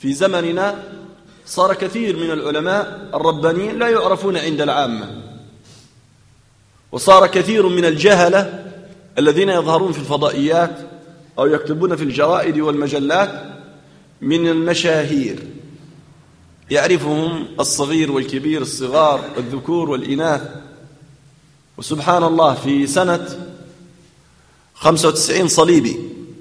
في زمننا صار كثير من العلماء الربانيين لا يعرفون عند العامة، وصار كثير من الجهلة الذين يظهرون في الفضائيات أو يكتبون في الجرائد والمجلات من المشاهير، يعرفهم الصغير والكبير، الصغار الذكور والإناث. وسبحان الله في سنة 95 صليبي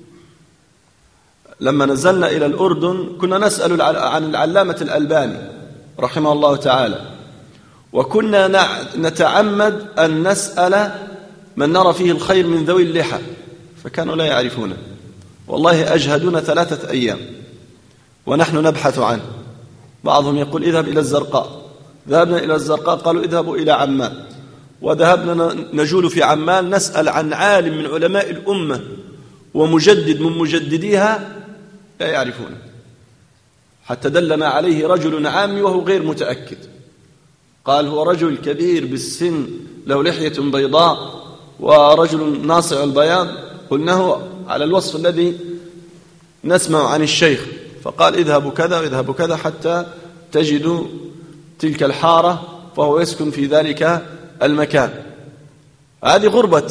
لما نزلنا إلى الأردن كنا نسأل عن العلامة الألباني رحمه الله تعالى، وكنا نتعمد أن نسأل من نرى فيه الخير من ذوي اللحى، فكانوا لا يعرفونه. والله أجهدون 3 أيام ونحن نبحث عنه. بعضهم يقول اذهب إلى الزرقاء، ذهبنا إلى الزرقاء قالوا اذهبوا إلى عمان، وذهبنا نجول في عمان نسأل عن عالم من علماء الأمة ومجدد من مجدديها، لا يعرفونه، حتى دلنا عليه رجل عامي وهو غير متأكد، قال هو رجل كبير بالسن له لحية بيضاء ورجل ناصع البياض، قلناه على الوصف الذي نسمع عن الشيخ، فقال اذهبوا كذا واذهبوا كذا حتى تجدوا تلك الحارة، فهو يسكن في ذلك المكان. هذه غربة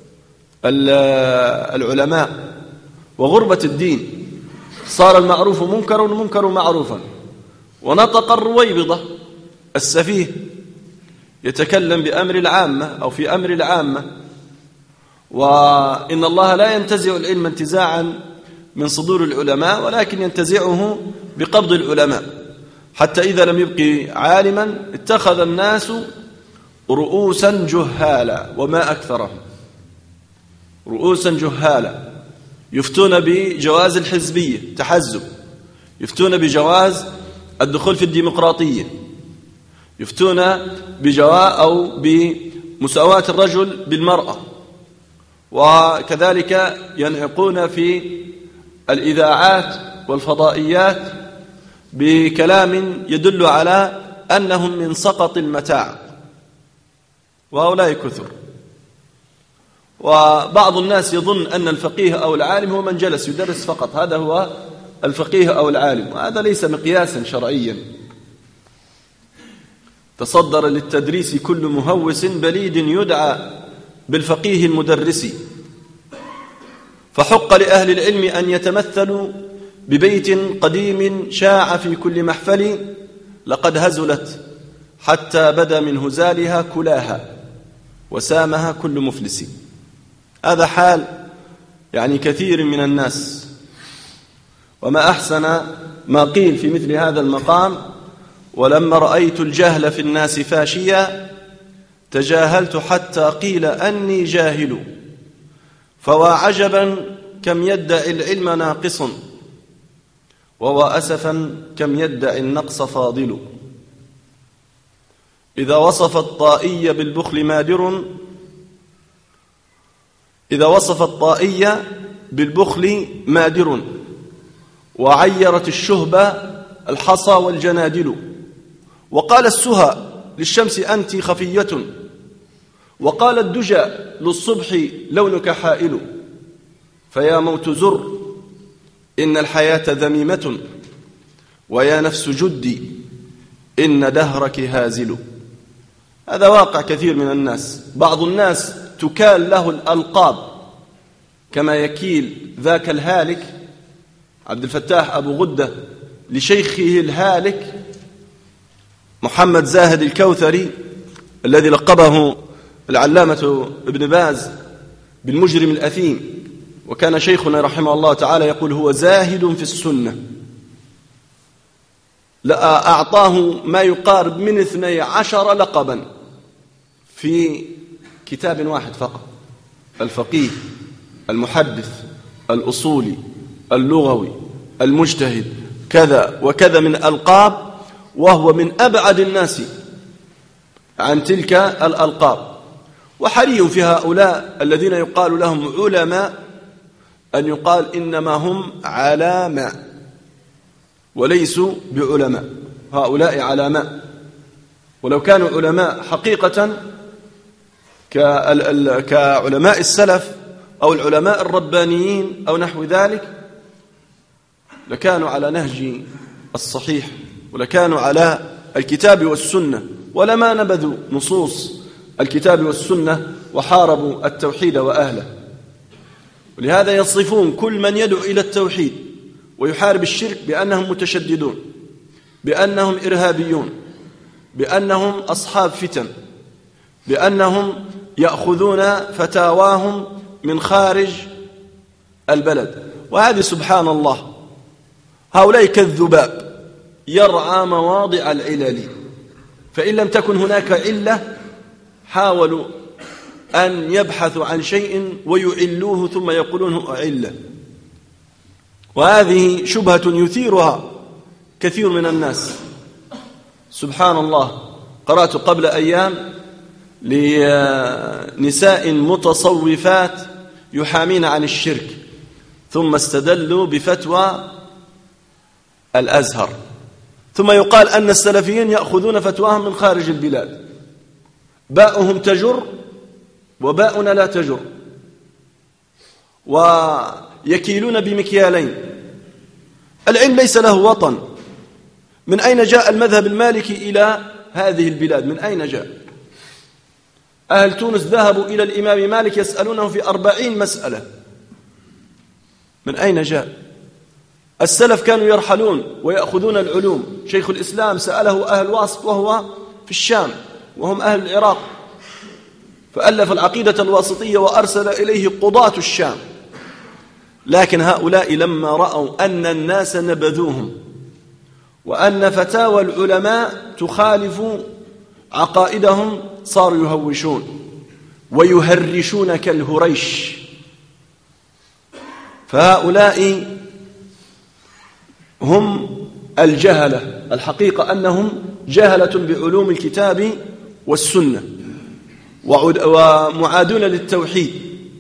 العلماء وغربة الدين، صار المعروف منكرا والمنكر معروفا. ونطق الرويبضة السفيه يتكلم بأمر العامة أو في أمر العامة، وإن الله لا ينتزع العلم انتزاعا من صدور العلماء، ولكن ينتزعه بقبض العلماء، حتى إذا لم يبقي عالما اتخذ الناس رؤوسا جهالا، وما أكثرهم رؤوسا جهالا، يفتون بجواز الحزبية تحزب، يفتون بجواز الدخول في الديمقراطية، يفتون بجواز أو بمساواة الرجل بالمرأة، وكذلك ينعقون في الإذاعات والفضائيات بكلام يدل على أنهم من سقط المتاع، وهؤلاء كثر. وبعض الناس يظن أن الفقيه أو العالم هو من جلس يدرس فقط، هذا هو الفقيه أو العالم، وهذا ليس مقياسا شرعيا. تصدر للتدريس كل مهوس بليد يدعى بالفقيه المدرس، فحق لأهل العلم أن يتمثلوا ببيت قديم شاع في كل محفل، لقد هزلت حتى بدا من هزالها كلاها، وسامها كل مفلس. هذا حال يعني كثير من الناس. وما أحسن ما قيل في مثل هذا المقام: ولما رأيت الجهل في الناس فاشيا تجاهلت حتى قيل أني جاهل، فوا عجبا كم يدعي العلم ناقص، ووا أسفا كم يدعي النقص فاضل. إذا وصف الطائي بالبخل مادر، إذا وصف الطائي بالبخل مادر، وعيرت الشهب الحصى والجنادل، وقال السهى للشمس أنت خفية، وقال الدجى للصبح لونك حائل. فيا موت زر إن الحياة ذميمة، ويا نفس جدي إن دهرك هازل. هذا واقع كثير من الناس. بعض الناس تكال له الألقاب كما يكيل ذاك الهالك عبد الفتاح أبو غدة لشيخه الهالك محمد زاهد الكوثري، الذي لقبه العلامة ابن باز بالمجرم الأثيم. وكان شيخنا رحمه الله تعالى يقول: هو زاهد في السنة. أعطاه ما يقارب من 12 لقبا في كتاب واحد فقط: الفقيه، المحدث، الأصولي، اللغوي، المجتهد، كذا وكذا من ألقاب، وهو من أبعد الناس عن تلك الألقاب. وحري في هؤلاء الذين يقال لهم علماء أن يقال إنما هم علماء وليسوا بعلماء. هؤلاء علماء، ولو كانوا علماء حقيقة كعلماء السلف أو العلماء الربانيين أو نحو ذلك لكانوا على نهج الصحيح ولكانوا على الكتاب والسنة، ولما نبذوا نصوص الكتاب والسنة وحاربوا التوحيد وأهله. ولهذا يصفون كل من يدعو إلى التوحيد ويحارب الشرك بأنهم متشددون، بأنهم إرهابيون، بأنهم أصحاب فتن، بأنهم يأخذون فتاواهم من خارج البلد. وهذه سبحان الله هؤلاء كالذباب يرعى مواضع العلل، فإن لم تكن هناك علة حاولوا أن يبحثوا عن شيء ويعلوه ثم يقولون هو علة. وهذه شبهة يثيرها كثير من الناس. سبحان الله، قرأت قبل أيام لنساء متصوفات يحامين عن الشرك، ثم استدلوا بفتوى الأزهر، ثم يقال أن السلفيين يأخذون فتواهم من خارج البلاد، باؤهم تجر وباؤنا لا تجر، ويكيلون بمكيالين. العلم ليس له وطن. من أين جاء المذهب المالكي إلى هذه البلاد؟ من أين جاء؟ أهل تونس ذهبوا إلى الإمام مالك يسألونه في 40 مسألة. من أين جاء؟ السلف كانوا يرحلون ويأخذون العلوم. شيخ الإسلام سأله أهل واسط وهو في الشام وهم أهل العراق، فألف العقيدة الواسطية وأرسل إليه قضاة الشام. لكن هؤلاء لما رأوا أن الناس نبذوهم وأن فتاوى العلماء تخالف عقائدهم صاروا يهوشون ويهرشون كالهريش. فهؤلاء هم الجهلة، الحقيقة أنهم جهلة بعلوم الكتاب والسنة ومعادون للتوحيد،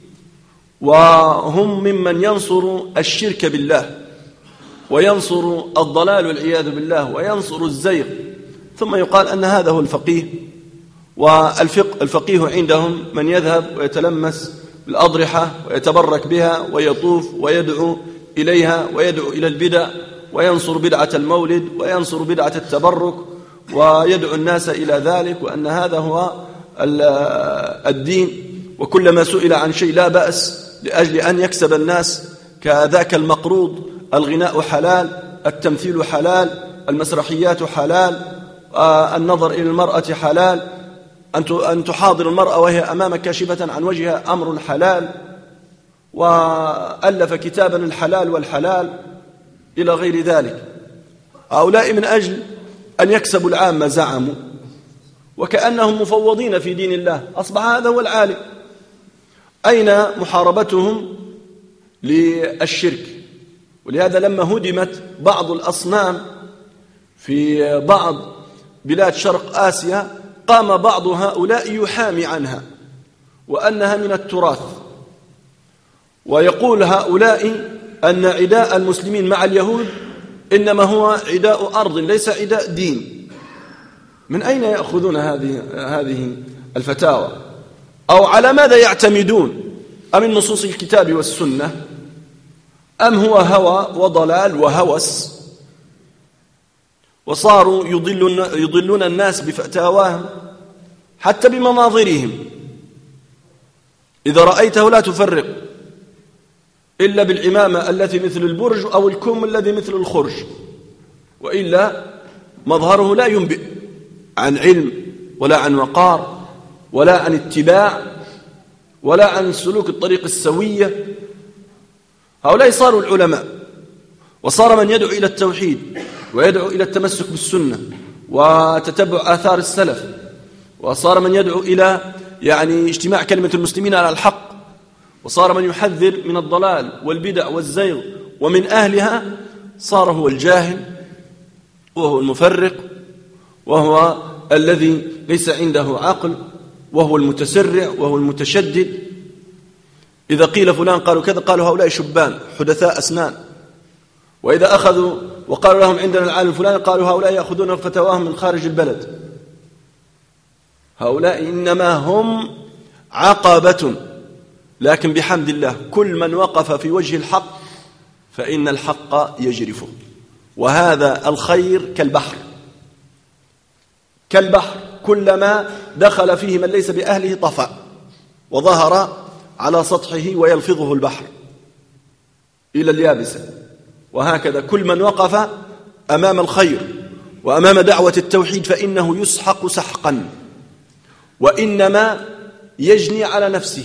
وهم ممن ينصر الشرك بالله وينصر الضلال والعياذ بالله وينصر الزيغ. ثم يقال أن هذا هو الفقيه، والفقيه عندهم من يذهب ويتلمس بالأضرحة ويتبرك بها ويطوف ويدعو إليها ويدعو إلى البدع وينصر بدعة المولد وينصر بدعة التبرك ويدعو الناس إلى ذلك، وأن هذا هو الدين. وكلما سئل عن شيء لا بأس لأجل أن يكسب الناس، كذاك المقروض، الغناء حلال، التمثيل حلال، المسرحيات حلال، النظر إلى المرأة حلال، أن تحاضر المرأة وهي أمامك كاشفة عن وجهها أمر حلال، وألف كتابا الحلال والحلال إلى غير ذلك. هؤلاء من أجل أن يكسبوا العامة زعموا وكأنهم مفوضين في دين الله. أصبح هذا هو العالم. أين محاربتهم للشرك؟ ولهذا لما هدمت بعض الأصنام في بعض بلاد شرق آسيا قام بعض هؤلاء يحامي عنها وأنها من التراث، ويقول هؤلاء أن عداء المسلمين مع اليهود إنما هو عداء أرض ليس عداء دين. من أين يأخذون هذه الفتاوى؟ أو على ماذا يعتمدون؟ أم من نصوص الكتاب والسنة، أم هو هوى وضلال وهوس؟ وصاروا يضلون الناس بفتاواهم حتى بمناظرهم. إذا رأيته لا تفرق إلا بالعمامة التي مثل البرج أو الكم الذي مثل الخرج، وإلا مظهره لا ينبئ عن علم ولا عن وقار ولا عن اتباع ولا عن سلوك الطريق السوية. هؤلاء صاروا العلماء، وصار من يدعو إلى التوحيد ويدعو إلى التمسك بالسنة وتتبع آثار السلف، وصار من يدعو إلى اجتماع كلمة المسلمين على الحق، وصار من يحذر من الضلال والبدع والزيغ ومن أهلها. صار هو الجاهل وهو المفرق وهو الذي ليس عنده عقل وهو المتسرع وهو المتشدد. إذا قيل فلان قالوا كذا قالوا هؤلاء شبان حدثاء أسنان، وإذا أخذوا وقالوا لهم عندنا العالم فلان قالوا هؤلاء يأخذون فتواهم من خارج البلد. هؤلاء إنما هم عقبة، لكن بحمد الله كل من وقف في وجه الحق فإن الحق يجرفه، وهذا الخير كالبحر كلما دخل فيه من ليس بأهله طفى وظهر على سطحه ويلفظه البحر إلى اليابسة. وهكذا كل من وقف أمام الخير وأمام دعوة التوحيد فإنه يسحق سحقا، وإنما يجني على نفسه.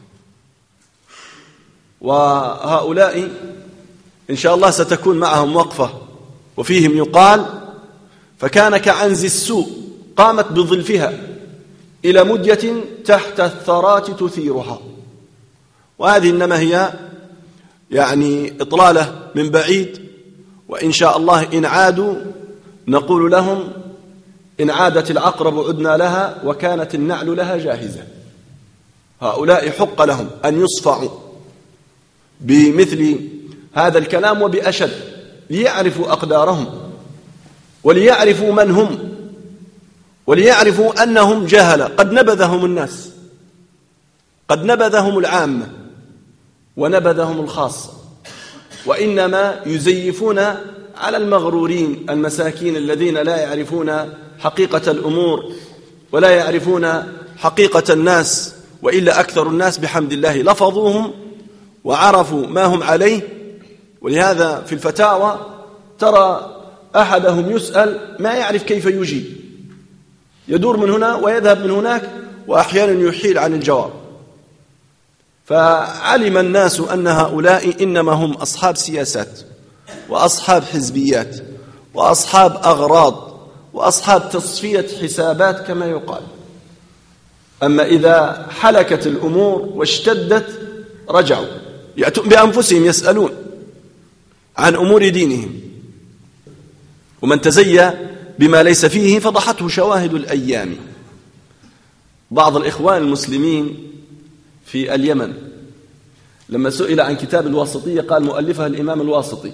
وهؤلاء إن شاء الله ستكون معهم وقفة وفيهم يقال: فكان كعنز السوء قامت بظلفها إلى مدية تحت الثرات تثيرها. وهذه إنما هي يعني إطلالة من بعيد، وإن شاء الله إن عادوا نقول لهم: إن عادت العقرب عدنا لها وكانت النعل لها جاهزة. هؤلاء حق لهم أن يصفعوا بمثل هذا الكلام وبأشد، ليعرفوا أقدارهم وليعرفوا من هم وليعرفوا أنهم جهلة. قد نبذهم الناس، قد نبذهم العامة ونبذهم الخاصة، وإنما يزيفون على المغرورين المساكين الذين لا يعرفون حقيقة الأمور ولا يعرفون حقيقة الناس. وإلا أكثر الناس بحمد الله لفظوهم وعرفوا ما هم عليه. ولهذا في الفتاوى ترى أحدهم يسأل ما يعرف كيف يجيب، يدور من هنا ويذهب من هناك، وأحيانا يحيل عن الجواب. فعلم الناس أن هؤلاء إنما هم أصحاب سياسات وأصحاب حزبيات وأصحاب أغراض وأصحاب تصفية حسابات كما يقال. أما إذا حلكت الأمور واشتدت رجعوا، يأتون بأنفسهم يسألون عن أمور دينهم. ومن تزيى بما ليس فيه فضحته شواهد الأيام. بعض الإخوان المسلمين في اليمن لما سئل عن كتاب الواسطية قال مؤلفها الإمام الواسطي.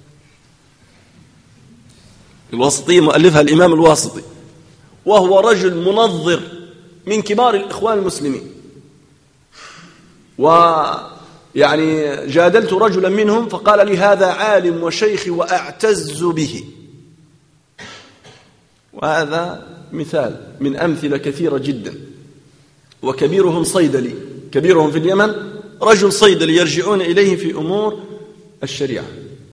الواسطية مؤلفها الإمام الواسطي، وهو رجل منظر من كبار الإخوان المسلمين. ويعني جادلت رجلا منهم فقال لي: هذا عالم وشيخ وأعتز به. وهذا مثال من أمثلة كثيرة جدا. وكبيرهم صيدلي، كبيرهم في اليمن رجل صيدلي يرجعون إليه في أمور الشريعة.